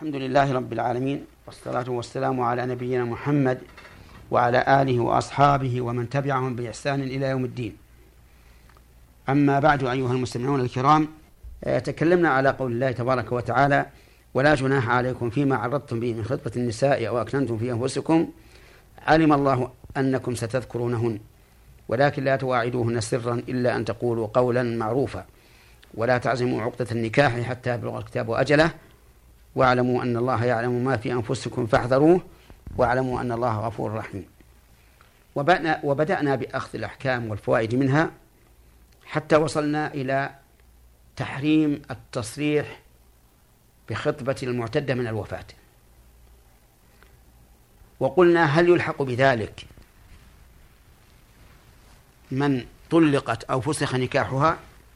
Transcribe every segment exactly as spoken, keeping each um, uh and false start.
الحمد لله رب العالمين، والصلاة والسلام على نبينا محمد وعلى آله وأصحابه ومن تبعهم بإحسان إلى يوم الدين. أما بعد، أيها المستمعون الكرام، تكلمنا على قول الله تبارك وتعالى: ولا جناح عليكم فيما عرضتم به من خطبة النساء أو أكننتم في أنفسكم علم الله أنكم ستذكرونهن ولكن لا تواعدوهن سرا إلا أن تقولوا قولا معروفا ولا تعزموا عقدة النكاح حتى يبلغ الكتاب أجله واعلموا أن الله يعلم ما في أنفسكم فاحذروه واعلموا أن الله غفور رحيم. وبدأنا بأخذ الأحكام والفوائد منها حتى وصلنا إلى تحريم التصريح بخطبة المعتدة من الوفاة، وقلنا: هل يلحق بذلك من طلقت أو فسخ نكاحها؟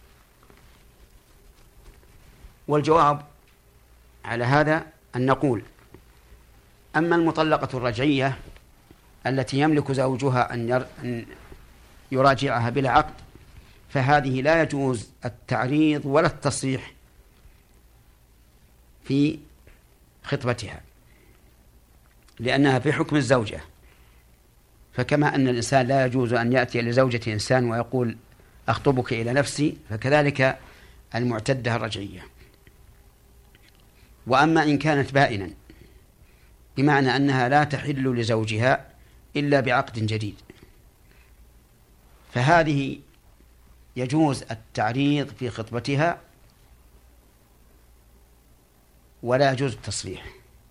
والجواب على هذا أن نقول: أما المطلقة الرجعية التي يملك زوجها أن يراجعها بلا عقد فهذه لا يجوز التعريض ولا التصريح في خطبتها، لأنها في حكم الزوجة. فكما أن الإنسان لا يجوز أن يأتي لزوجة إنسان ويقول: أخطبك إلى نفسي، فكذلك المعتدة الرجعية. وأما إن كانت بائنا بمعنى أنها لا تحل لزوجها إلا بعقد جديد فهذه يجوز التعريض في خطبتها ولا يجوز التصريح.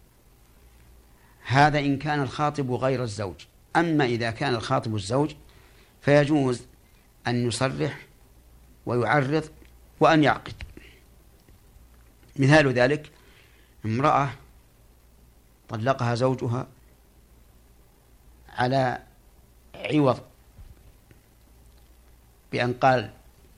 هذا إن كان الخاطب غير الزوج. أما إذا كان الخاطب الزوج فيجوز أن يصرح ويعرض وأن يعقد. مثال ذلك: امرأة طلقها زوجها على عوض بأن قال: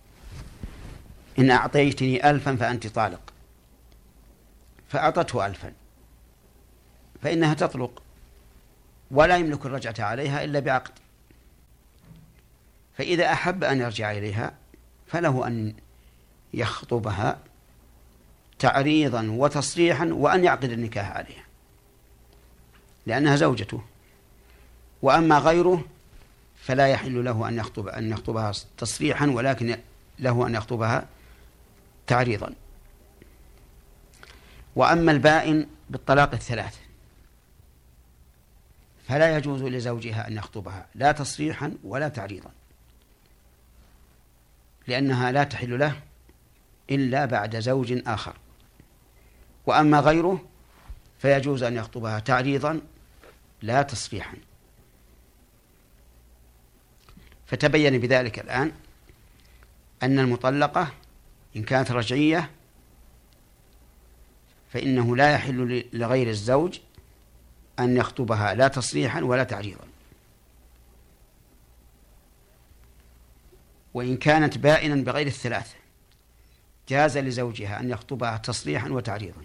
إن أعطيتني ألفا فأنت طالق، فأعطته ألفا، فإنها تطلق ولا يملك الرجعة عليها إلا بعقد. فإذا أحب أن يرجع إليها فله أن يخطبها تعريضا وتصريحا وأن يعقد النكاح عليها لأنها زوجته. وأما غيره فلا يحل له أن يخطب أن يخطبها تصريحا، ولكن له أن يخطبها تعريضا. وأما البائن بالطلاق الثلاث فلا يجوز لزوجها أن يخطبها لا تصريحا ولا تعريضا، لأنها لا تحل له إلا بعد زوج آخر. وأما غيره فيجوز أن يخطبها تعريضا لا تصريحا. فتبين بذلك الآن أن المطلقة إن كانت رجعية فإنه لا يحل لغير الزوج أن يخطبها لا تصريحا ولا تعريضا. وإن كانت بائنا بغير الثلاث جاز لزوجها أن يخطبها تصريحا وتعريضا،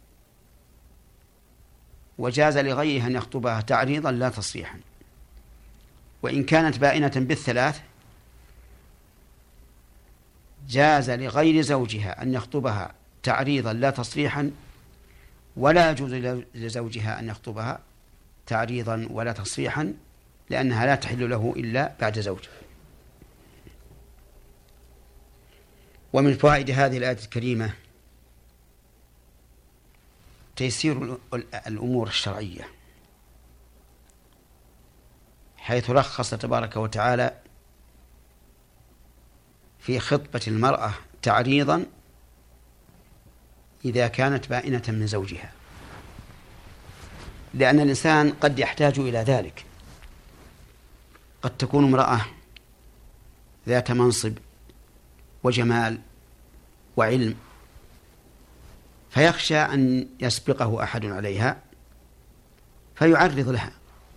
وجاز لغيرها أن يخطبها تعريضا لا تصريحا. وإن كانت بائنة بالثلاث جاز لغير زوجها أن يخطبها تعريضا لا تصريحا، ولا يجوز لزوجها أن يخطبها تعريضا ولا تصريحا لأنها لا تحل له إلا بعد زوج. ومن فوائد هذه الآية الكريمة تيسير الأمور الشرعية، حيث رخص تبارك وتعالى في خطبة المرأة تعريضا إذا كانت بائنة من زوجها، لأن الإنسان قد يحتاج إلى ذلك. قد تكون امرأة ذات منصب وجمال وعلم فيخشى أن يسبقه أحد عليها فيعرض لها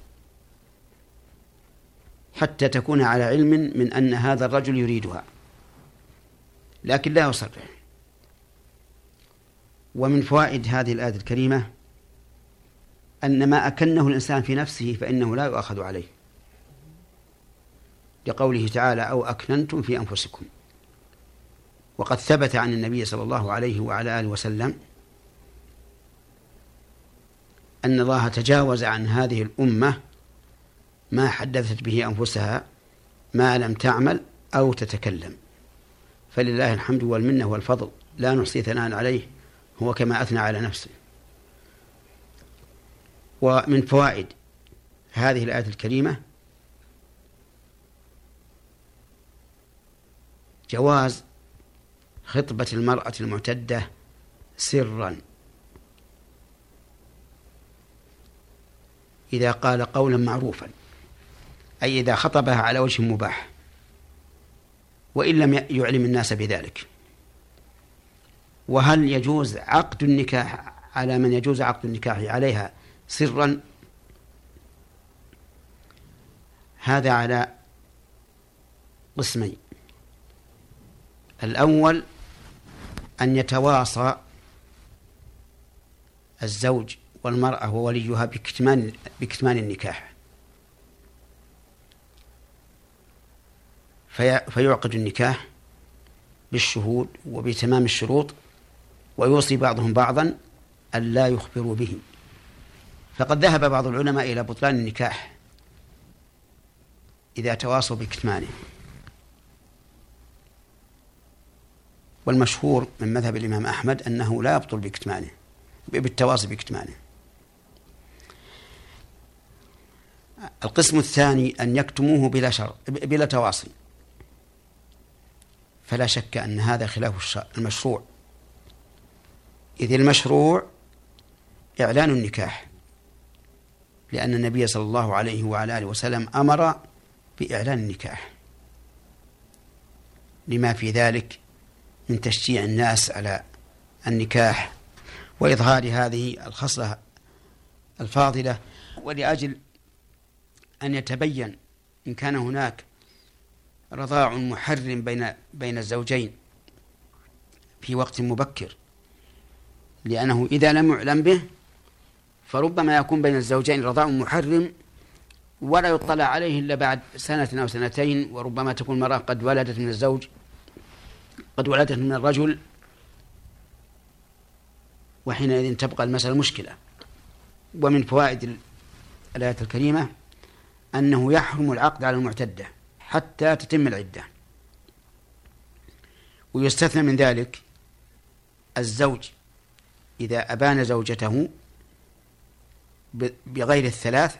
حتى تكون على علم من أن هذا الرجل يريدها، لكن لا يصرح. ومن فوائد هذه الآية الكريمة أن ما أكنه الإنسان في نفسه فإنه لا يؤخذ عليه، لقوله تعالى: أو أكننتم في أنفسكم. وقد ثبت عن النبي صلى الله عليه وعلى آله وسلم أن الله تجاوز عن هذه الأمة ما حدثت به أنفسها ما لم تعمل أو تتكلم، فلله الحمد والمنة والفضل، لا نحصي ثناء عليه، هو كما أثنى على نفسه. ومن فوائد هذه الآية الكريمة جواز خطبة المرأة المعتدة سرا إذا قال قولا معروفا، أي إذا خطبها على وجه مباح وإن لم يعلم الناس بذلك. وهل يجوز عقد النكاح على من يجوز عقد النكاح عليها سرا؟ هذا على قسمين. الأول أن يتواصى الزوج والمرأة ووليها بكتمان بكتمان النكاح، في فيعقد النكاح بالشهود وبتمام الشروط، ويوصي بعضهم بعضا أن لا يخبروا به. فقد ذهب بعض العلماء إلى بطلان النكاح إذا تواصوا بكتمانه، والمشهور من مذهب الإمام أحمد أنه لا يبطل بكتمانه بالتواصي بكتمانه. القسم الثاني أن يكتموه بلا شر بلا تواصي، فلا شك أن هذا خلاف المشروع، إذ المشروع إعلان النكاح، لأن النبي صلى الله عليه وعلى آله وسلم أمر بإعلان النكاح لما في ذلك من تشجيع الناس على النكاح وإظهار هذه الخصلة الفاضلة، ولأجل أن يتبين إن كان هناك رضاع محرم بين بين الزوجين في وقت مبكر، لأنه إذا لم يعلم به فربما يكون بين الزوجين رضاع محرم ولا يطلع عليه إلا بعد سنة أو سنتين، وربما تكون المرأة قد ولدت من الزوج قد ولدت من الرجل، وحينئذ تبقى المسألة مشكلة. ومن فوائد الآية الكريمة أنه يحرم العقد على المعتدة حتى تتم العدة، ويستثنى من ذلك الزوج إذا أبان زوجته بغير الثلاث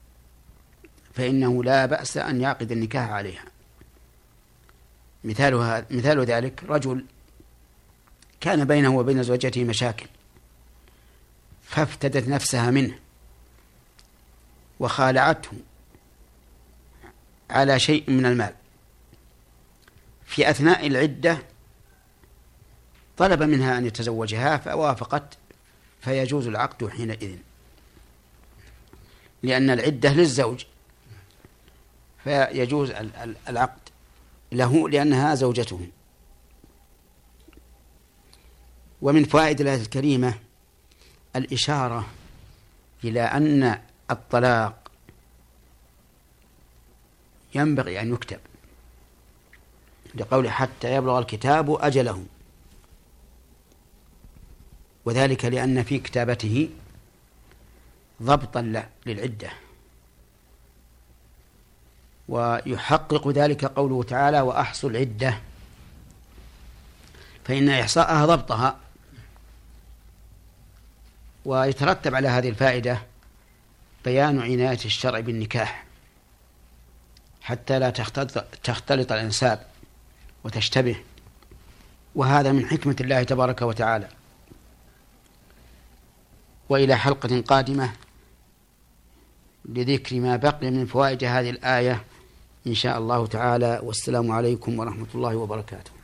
فإنه لا بأس أن يعقد النكاح عليها. مثالها مثال ذلك رجل كان بينه وبين زوجته مشاكل فافتدت نفسها منه وخالعته على شيء من المال، في أثناء العدة طلب منها أن يتزوجها فوافقت، فيجوز العقد حينئذ، لأن العدة للزوج فيجوز العقد له لأنها زوجته. ومن فوائد الآية الكريمة الإشارة إلى أن الطلاق ينبغي أن يكتب، لقوله حتى يبلغ الكتاب أجله، وذلك لأن في كتابته ضبطا للعدة، ويحقق ذلك قوله تعالى وأحصوا العدة، فإن إحصاءها ضبطها. ويترتب على هذه الفائدة بيان عناية الشرع بالنكاح حتى لا تختلط, تختلط الأنساب وتشتبه، وهذا من حكمة الله تبارك وتعالى. وإلى حلقة قادمة لذكر ما بقي من فوائد هذه الآية إن شاء الله تعالى، والسلام عليكم ورحمة الله وبركاته.